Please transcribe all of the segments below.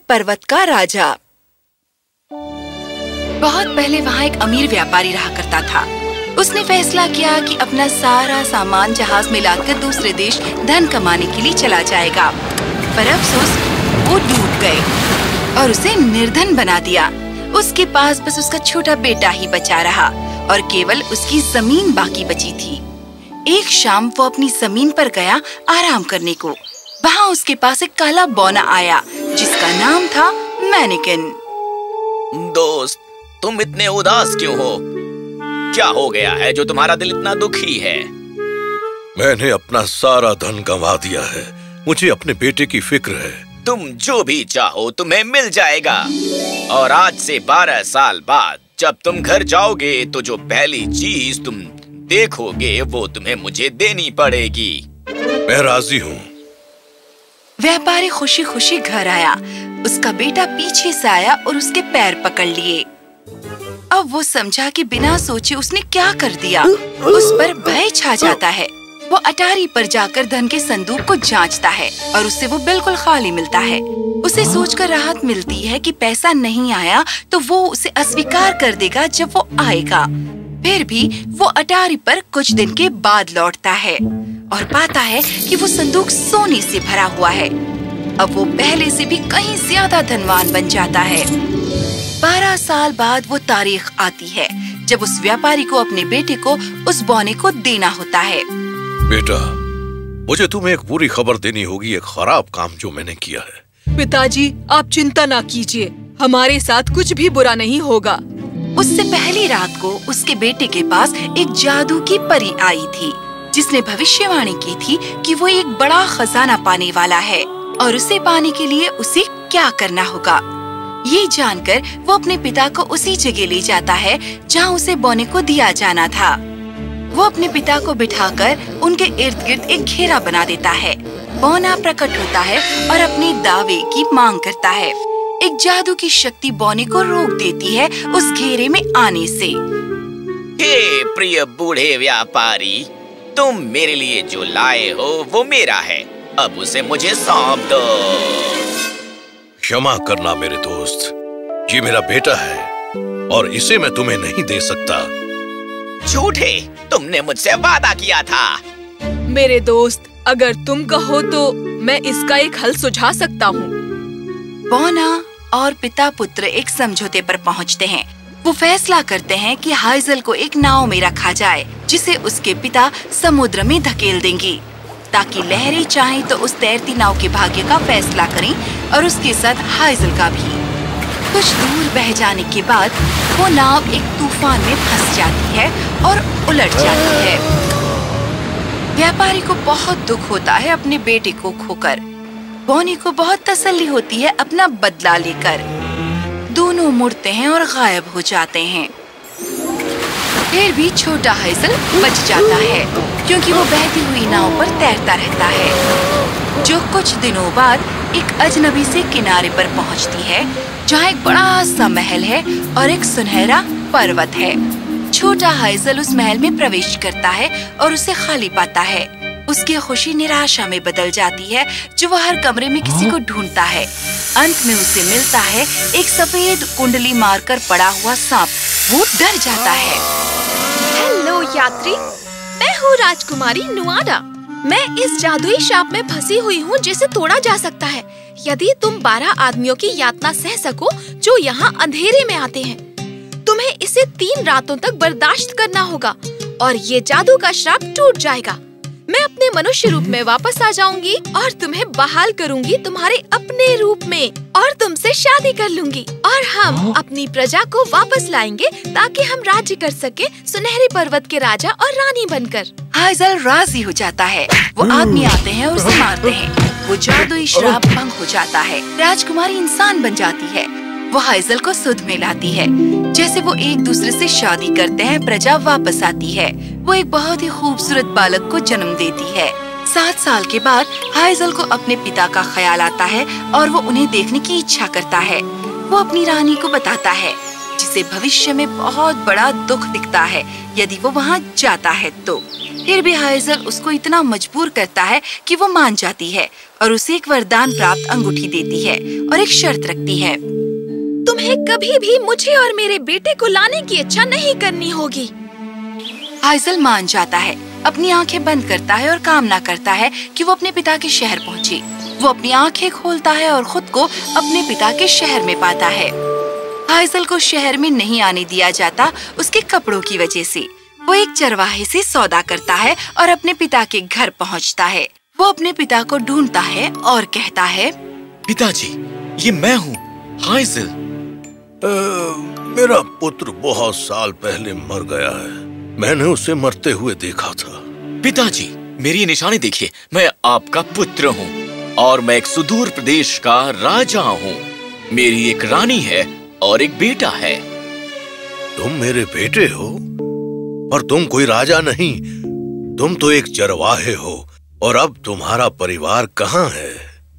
पर्वत का राजा। बहुत पहले वहाँ एक अमीर व्यापारी रहा करता था। उसने फैसला किया कि अपना सारा सामान जहाज में लाकर दूसरे देश धन कमाने के लिए चला जाएगा, पर अफसोस वो डूब गए और उसे निर्धन बना दिया। उसके पास बस उसका छोटा बेटा ही बचा रहा और केवल उसकी जमीन बाकी बची थी। एक शाम वो अपनी जमीन पर गया आराम करने को। वहाँ उसके पास एक काला बौना आया जिसका नाम था मैनिकिन। दोस्त, तुम इतने उदास क्यों हो? क्या हो गया है जो तुम्हारा दिल इतना दुखी है? मैंने अपना सारा धन गंवा दिया है। मुझे अपने बेटे की फिक्र है। तुम जो भी चाहो तुम्हें मिल जाएगा, और आज से 12 साल बाद जब तुम घर जाओगे तो जो पहली चीज तुम देखोगे वो तुम्हें मुझे देनी पड़ेगी। मैं राजी हूँ। व्यापारी खुशी खुशी घर आया। उसका बेटा पीछे से आया और उसके पैर पकड़ लिए। अब वो समझा कि बिना सोचे उसने क्या कर दिया। उस पर भय छा जाता है। वो अटारी पर जाकर धन के संदूक को जांचता है और उससे वो बिल्कुल खाली मिलता है। उसे सोचकर राहत मिलती है कि पैसा नहीं आया तो वो उसे अस्वीकार कर देगा जब वो आएगा। फिर भी वो अटारी पर कुछ दिन के बाद लौटता है और पाता है कि वो संदूक सोने से भरा हुआ है। अब वो पहले से भी कहीं ज्यादा धनवान बन जाता है। 12 साल बाद वो तारीख आती है जब उस व्यापारी को अपने बेटे को उस बौने को देना होता है। बेटा, मुझे तुम्हें एक बुरी खबर देनी होगी, एक खराब काम जो मैंने किया है। पिताजी, आप चिंता ना कीजिए, हमारे साथ कुछ भी बुरा नहीं होगा। उससे पहली रात को उसके बेटे के पास एक जादू की परी आई थी जिसने भविष्यवाणी की थी कि वो एक बड़ा खजाना पाने वाला है और उसे पाने के लिए उसे क्या करना होगा। ये जानकर वो अपने पिता को उसी जगह ले जाता है जहाँ उसे बौने को दिया जाना था। वो अपने पिता को बिठाकर उनके इर्द गिर्द एक घेरा बना देता है। बौना प्रकट होता है और अपने दावे की मांग करता है। एक जादू की शक्ति बौने को रोक देती है उस घेरे में आने से। हे प्रिय बूढ़े व्यापारी, तुम मेरे लिए जो लाए हो वो मेरा है, अब उसे मुझे सौंप दो। क्षमा करना मेरे दोस्त, ये मेरा बेटा है और इसे मैं तुम्हें नहीं दे सकता। झूठे, तुमने मुझसे वादा किया था। मेरे दोस्त, अगर तुम कहो तो मैं इसका एक हल सुझा सकता हूँ। बौना और पिता पुत्र एक समझौते पर पहुँचते हैं। वो फैसला करते हैं कि हाइजल को एक नाव में रखा जाए जिसे उसके पिता समुद्र में धकेल देंगे ताकि लहरें चाहें तो उस तैरती नाव के भाग्य का फैसला करें और उसके साथ हाइजल का भी। कुछ दूर बह जाने के बाद वो नाव एक तूफान में फंस जाती है और उलट जाती है। व्यापारी को बहुत दुख होता है अपने बेटे को खोकर। बौने को बहुत तसल्ली होती है अपना बदला लेकर। दोनों मुड़ते हैं और गायब हो जाते हैं। फिर भी छोटा हाइजल बच जाता है क्योंकि वो बहती हुई नाव पर तैरता रहता है, जो कुछ दिनों बाद एक अजनबी से किनारे पर पहुंचती है जहाँ एक बड़ा सा महल है और एक सुनहरा पर्वत है। छोटा हाइजल उस महल में प्रवेश करता है और उसे खाली पाता है। उसकी खुशी निराशा में बदल जाती है जो वह हर कमरे में किसी को ढूंढता है। अंत में उसे मिलता है एक सफेद कुंडली मारकर पड़ा हुआ सांप। वो डर जाता है। हेलो यात्री, मैं हूँ राजकुमारी नुआडा। मैं इस जादुई शाप में फंसी हुई हूँ जिसे तोड़ा जा सकता है यदि तुम 12 आदमियों की यातना सह सको जो यहाँ अंधेरे में आते हैं। तुम्हें इसे 3 रातों तक बर्दाश्त करना होगा और ये जादू का श्राप टूट जाएगा। मैं अपने मनुष्य रूप में वापस आ जाऊंगी और तुम्हें बहाल करूंगी तुम्हारे अपने रूप में और तुमसे शादी कर लूंगी और हम अपनी प्रजा को वापस लाएंगे ताकि हम राज्य कर सके सुनहरे पर्वत के राजा और रानी बनकर। हाइजल राजी हो जाता है। वो आदमी आते हैं और उसे मारते हैं। वो जादुई श्राप भंग हो जाता है। राजकुमारी इंसान बन जाती है। वो हाइजल को सुध में लाती है। जैसे वो एक दूसरे से शादी करते हैं, प्रजा वापस आती है। वो एक बहुत ही खूबसूरत बालक को जन्म देती है। 7 साल के बाद हाइजल को अपने पिता का ख्याल आता है और वो उन्हें देखने की इच्छा करता है। वो अपनी रानी को बताता है। जिसे भविष्य में बहुत बड़ा दुख दिखता है यदि वो वहाँ जाता है तो। फिर भी हाइज़ल उसको इतना मजबूर करता है कि वो मान जाती है और उसे एक वरदान प्राप्त अंगूठी देती है और एक शर्त रखती है। तुम्हें कभी भी मुझे और मेरे बेटे को लाने की इच्छा नहीं करनी होगी। हाइज़ल मान जाता है, अपनी आंखें बंद करता है और कामना करता है कि वो अपने पिता के शहर पहुँचे। वो अपनी आंखें खोलता है और खुद को अपने पिता के शहर में पाता है। हाइज़ल को शहर में नहीं आने दिया जाता उसके कपड़ों की वजह से। वो एक चरवाहे से सौदा करता है और अपने पिता के घर पहुंचता है। वो अपने पिता को ढूंढता है और कहता है, पिताजी, ये मैं हूँ, हाइज़ल। मेरा पुत्र बहुत साल पहले मर गया है। मैंने उसे मरते हुए देखा था। पिताजी, मेरी निशानी देखिए, मैं आपका पुत्र हूँ और मैं एक सुदूर प्रदेश का राजा हूँ। मेरी एक रानी है और एक बेटा है। तुम मेरे बेटे हो, पर तुम कोई राजा नहीं, तुम तो एक चरवाहे हो। और अब तुम्हारा परिवार कहाँ है?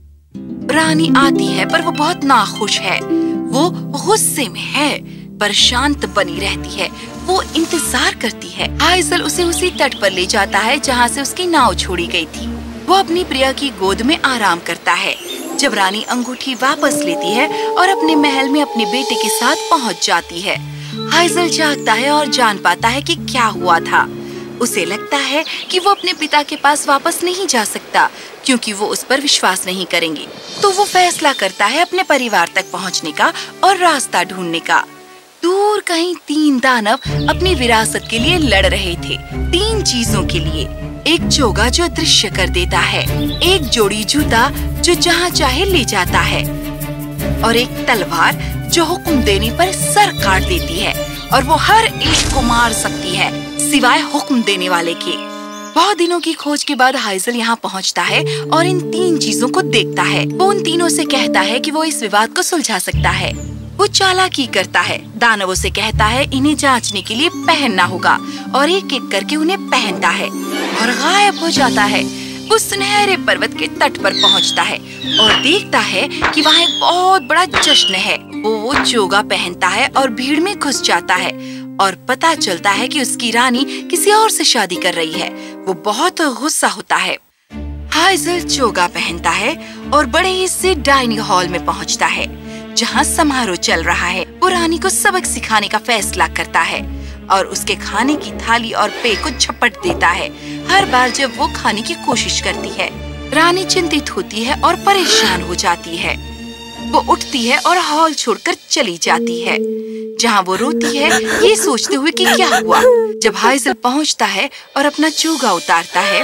रानी आती है पर वो बहुत नाखुश है। वो गुस्से में है पर शांत बनी रहती है। वो इंतजार करती है। हाइज़ल उसे उसी तट पर ले जाता है जहाँ से उसकी नाव छोड़ी गई थी। वो अपनी प्रिया की गोद में आराम करता है। जब रानी अंगूठी वापस लेती है और अपने महल में अपने बेटे के साथ पहुँच जाती है, हाइज़ल जागता है और जान पाता है कि क्या हुआ था। उसे लगता है कि वो अपने पिता के पास वापस नहीं जा सकता क्योंकि वो उस पर विश्वास नहीं करेंगे। तो वो फैसला करता है अपने परिवार तक पहुँचने का और रास्ता ढूंढने का। दूर कहीं 3 दानव अपनी विरासत के लिए लड़ रहे थे। 3 चीजों के लिए। एक चोगा जो दृश्य कर देता है, एक जोड़ी जूता जो जहाँ चाहे ले जाता है और एक तलवार जो हुक्म देने पर सर काट देती है और वो हर एक को मार सकती है सिवाय हुक्म देने वाले के। बहुत दिनों की खोज के बाद हाइज़ल यहाँ पहुँचता है और इन 3 चीजों को देखता है। वो उन तीनों से कहता है कि वो इस विवाद को सुलझा सकता है। वो चालाकी करता है, दानवों से कहता है इन्हें जांचने के लिए पहनना होगा और एक एक करके उन्हें पहनता है और गायब हो जाता है। वो सुनहरे पर्वत के तट पर पहुंचता है और देखता है कि वहाँ एक बहुत बड़ा जश्न है। वो चोगा पहनता है और भीड़ में घुस जाता है और पता चलता है कि उसकी रानी किसी और से शादी कर रही है। वो बहुत गुस्सा होता है। हाइज़ल चोगा पहनता है और बड़े ही से डाइनिंग हॉल में पहुंचता है जहां समारोह चल रहा है। वो रानी को सबक सिखाने का फैसला करता है और उसके खाने की थाली और पेय को झपट देता है हर बार जब वो खाने की कोशिश करती है। रानी चिंतित होती है और परेशान हो जाती है। वो उठती है और हॉल छोड़कर चली जाती है जहां वो रोती है ये सोचते हुए कि क्या हुआ। जब हाइज़ल पहुंचता है और अपना चोगा उतारता है,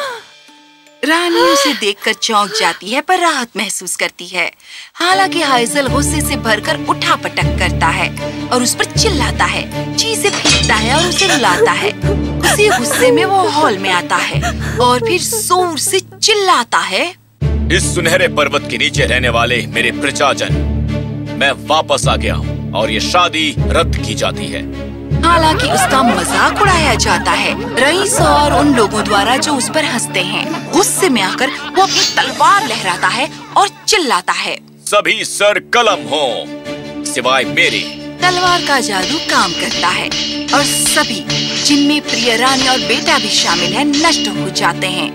रानी उसे देखकर चौंक जाती है पर राहत महसूस करती है। हालांकि हाइज़ल गुस्से से भरकर उठापटक करता है और उस पर चिल्लाता है, चीजें फेंकता है और उसे रुलाता है। उसी गुस्से में वो हॉल में आता है और फिर जोर से चिल्लाता है, इस सुनहरे पर्वत के नीचे रहने वाले मेरे प्रजाजन, मैं वापस आ गया हूँ और ये शादी रद्द की जाती है। हालांकि उसका मजाक उड़ाया जाता है रईस और उन लोगों द्वारा जो उस पर हंसते हैं। गुस्से में आकर वो अपनी तलवार लहराता है और चिल्लाता है, सभी सर कलम हो सिवाय मेरे। तलवार का जादू काम करता है और सभी, जिनमें प्रिय रानी और बेटा भी शामिल है, नष्ट हो जाते हैं।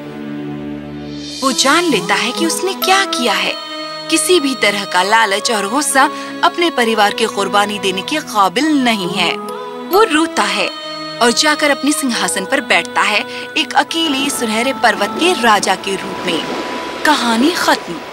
वो जान लेता है कि उसने क्या किया है। किसी भी तरह का लालच और गुस्सा अपने परिवार की कुर्बानी देने के काबिल नहीं है। वो रोता है और जाकर अपने सिंहासन पर बैठता है, एक अकेले सुनहरे पर्वत के राजा के रूप में। कहानी खत्म।